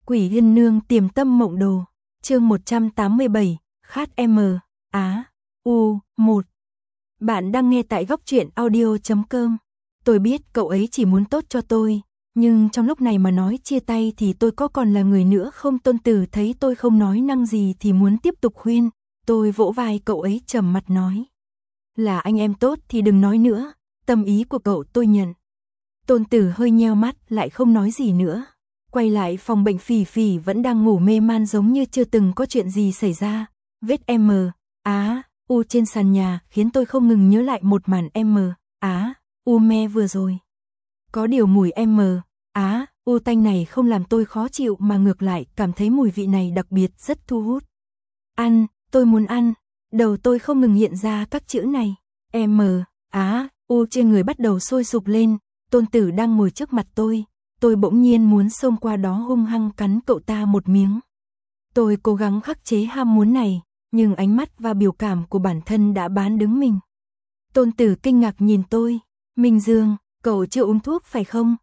Quỷ Yên Nương Tiềm Tâm Mộng Đồ, chương 187, Khát M, Á, U, 1. Bạn đang nghe tại góc truyện audio.com. Tôi biết cậu ấy chỉ muốn tốt cho tôi, nhưng trong lúc này mà nói chia tay thì tôi có còn là người nữa không? Tôn Tử thấy tôi không nói năng gì thì muốn tiếp tục khuyên, tôi vỗ vai cậu ấy trầm mặt nói. Là anh em tốt thì đừng nói nữa, tâm ý của cậu tôi nhận. Tôn Tử hơi nheo mắt lại không nói gì nữa. Quay lại phòng bệnh, Phỉ Phỉ vẫn đang ngủ mê man giống như chưa từng có chuyện gì xảy ra. Vết M, Á, U trên sàn nhà khiến tôi không ngừng nhớ lại một màn M, Á, U me vừa rồi. Có điều mùi M, Á, U tanh này không làm tôi khó chịu mà ngược lại cảm thấy mùi vị này đặc biệt rất thu hút. Ăn, tôi muốn ăn. Đầu tôi không ngừng hiện ra các chữ này. M, Á, U trên người bắt đầu sôi sục lên. Tôn Tử đang ngồi trước mặt tôi bỗng nhiên muốn xông qua đó hung hăng cắn cậu ta một miếng. Tôi cố gắng khắc chế ham muốn này, nhưng ánh mắt và biểu cảm của bản thân đã bán đứng mình. Tôn Tử kinh ngạc nhìn tôi. Minh Dương, cậu chưa uống thuốc phải không?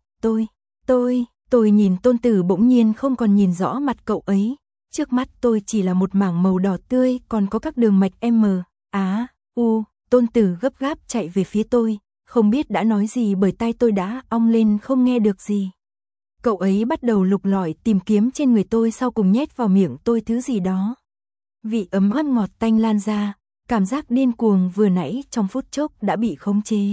Tôi nhìn Tôn Tử bỗng nhiên không còn nhìn rõ mặt cậu ấy. Trước mắt tôi chỉ là một mảng màu đỏ tươi còn có các đường mạch M, Á, U. Tôn Tử gấp gáp chạy về phía tôi, không biết đã nói gì bởi tai tôi đã ong lên không nghe được gì. Cậu ấy bắt đầu lục lọi tìm kiếm trên người tôi, sau cùng nhét vào miệng tôi thứ gì đó. Vị ấm áp ngọt tanh lan ra, cảm giác điên cuồng vừa nãy trong phút chốc đã bị khống chế.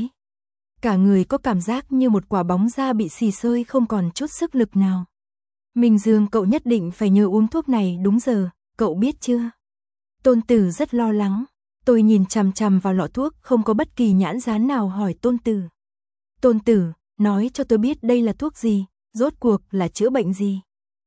Cả người có cảm giác như một quả bóng da bị xì xơi không còn chút sức lực nào. Minh Dương, cậu nhất định phải nhớ uống thuốc này đúng giờ, cậu biết chưa? Tôn Tử rất lo lắng. Tôi nhìn chằm chằm vào lọ thuốc không có bất kỳ nhãn dán nào hỏi Tôn Tử. Tôn Tử, nói cho tôi biết đây là thuốc gì, rốt cuộc là chữa bệnh gì?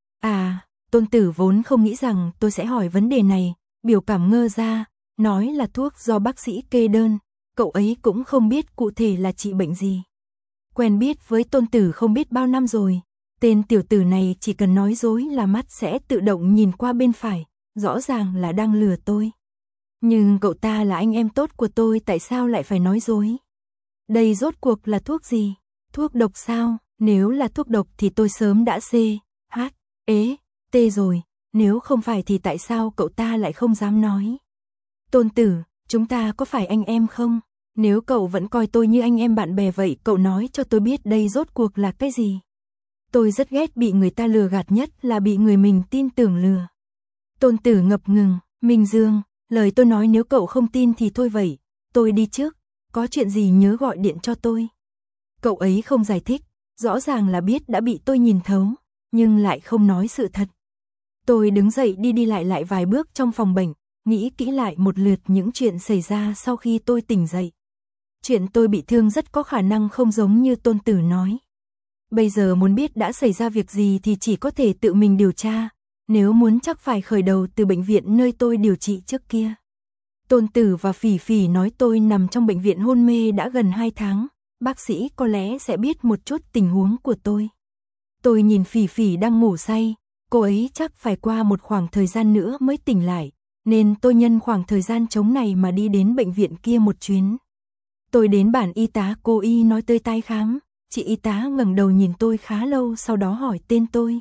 À, Tôn Tử vốn không nghĩ rằng tôi sẽ hỏi vấn đề này, biểu cảm ngơ ra, nói là thuốc do bác sĩ kê đơn, cậu ấy cũng không biết cụ thể là trị bệnh gì. Quen biết với Tôn Tử không biết bao năm rồi, tên tiểu tử này chỉ cần nói dối là mắt sẽ tự động nhìn qua bên phải, rõ ràng là đang lừa tôi. Nhưng cậu ta là anh em tốt của tôi, tại sao lại phải nói dối? Đây rốt cuộc là thuốc gì? Thuốc độc sao? Nếu là thuốc độc thì tôi sớm đã C, H, ế, T rồi, nếu không phải thì tại sao cậu ta lại không dám nói? Tôn Tử, chúng ta có phải anh em không? Nếu cậu vẫn coi tôi như anh em bạn bè vậy, cậu nói cho tôi biết đây rốt cuộc là cái gì? Tôi rất ghét bị người ta lừa gạt, nhất là bị người mình tin tưởng lừa. Tôn Tử ngập ngừng. Minh Dương, lời tôi nói nếu cậu không tin thì thôi vậy, tôi đi trước, có chuyện gì nhớ gọi điện cho tôi. Cậu ấy không giải thích, rõ ràng là biết đã bị tôi nhìn thấu, nhưng lại không nói sự thật. Tôi đứng dậy đi lại vài bước trong phòng bệnh, nghĩ kỹ lại một lượt những chuyện xảy ra sau khi tôi tỉnh dậy. Chuyện tôi bị thương rất có khả năng không giống như Tôn Tử nói. Bây giờ muốn biết đã xảy ra việc gì thì chỉ có thể tự mình điều tra, nếu muốn chắc phải khởi đầu từ bệnh viện nơi tôi điều trị trước kia. Tôn Tử và Phỉ Phỉ nói tôi nằm trong bệnh viện hôn mê đã gần 2 tháng, bác sĩ có lẽ sẽ biết một chút tình huống của tôi. Tôi nhìn Phỉ Phỉ đang ngủ say, cô ấy chắc phải qua một khoảng thời gian nữa mới tỉnh lại, nên tôi nhân khoảng thời gian trống này mà đi đến bệnh viện kia một chuyến. Tôi đến bản y tá, cô y nói tới tái khám, chị y tá ngẩng đầu nhìn tôi khá lâu sau đó hỏi tên tôi.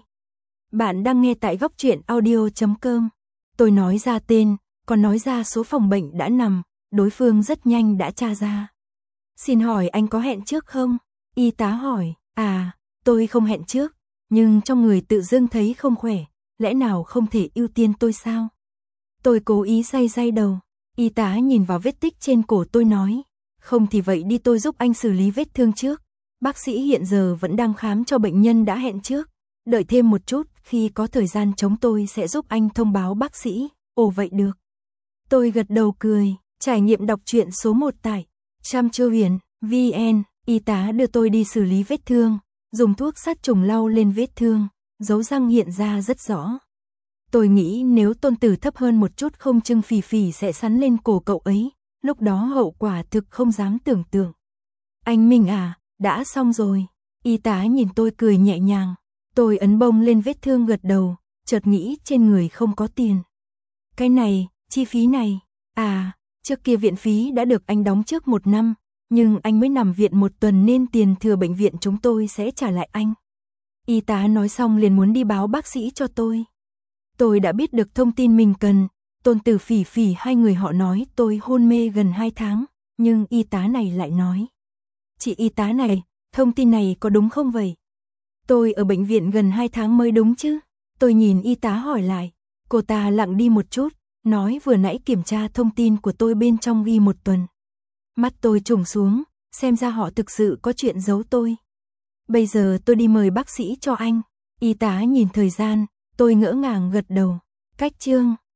Bạn đang nghe tại góc truyện audio.com. Tôi nói ra tên, còn nói ra số phòng bệnh đã nằm, đối phương rất nhanh đã tra ra. Xin hỏi anh có hẹn trước không? Y tá hỏi. À, tôi không hẹn trước, nhưng trong người tự dưng thấy không khỏe, lẽ nào không thể ưu tiên tôi sao? Tôi cố ý day đầu. Y tá nhìn vào vết tích trên cổ tôi nói, không thì vậy đi tôi giúp anh xử lý vết thương trước. Bác sĩ hiện giờ vẫn đang khám cho bệnh nhân đã hẹn trước. Đợi thêm một chút, khi có thời gian trống tôi sẽ giúp anh thông báo bác sĩ. Ồ vậy được. Tôi gật đầu cười, trải nghiệm đọc truyện số 1 tại Cham.vn. Y tá đưa tôi đi xử lý vết thương, dùng thuốc sát trùng lau lên vết thương, dấu răng hiện ra rất rõ. Tôi nghĩ nếu Tôn Tử thấp hơn một chút không chừng Phỉ Phỉ sẽ sắn lên cổ cậu ấy, lúc đó hậu quả thực không dám tưởng tượng. Anh Minh à, đã xong rồi. Y tá nhìn tôi cười nhẹ nhàng. Tôi ấn bông lên vết thương gật đầu, chợt nghĩ trên người không có tiền. Cái này, chi phí này, à, trước kia viện phí đã được anh đóng trước 1 năm, nhưng anh mới nằm viện 1 tuần nên tiền thừa bệnh viện chúng tôi sẽ trả lại anh. Y tá nói xong liền muốn đi báo bác sĩ cho tôi. Tôi đã biết được thông tin mình cần, Tôn Tử Phỉ Phỉ hai người họ nói tôi hôn mê gần 2 tháng, nhưng y tá này lại nói. Chị y tá này, thông tin này có đúng không vậy? Tôi ở bệnh viện gần 2 tháng mới đúng chứ? Tôi nhìn y tá hỏi lại, cô ta lặng đi một chút, nói vừa nãy kiểm tra thông tin của tôi bên trong ghi 1 tuần. Mắt tôi trùng xuống, xem ra họ thực sự có chuyện giấu tôi. Bây giờ tôi đi mời bác sĩ cho anh. Y tá nhìn thời gian, tôi ngỡ ngàng gật đầu. Cách chương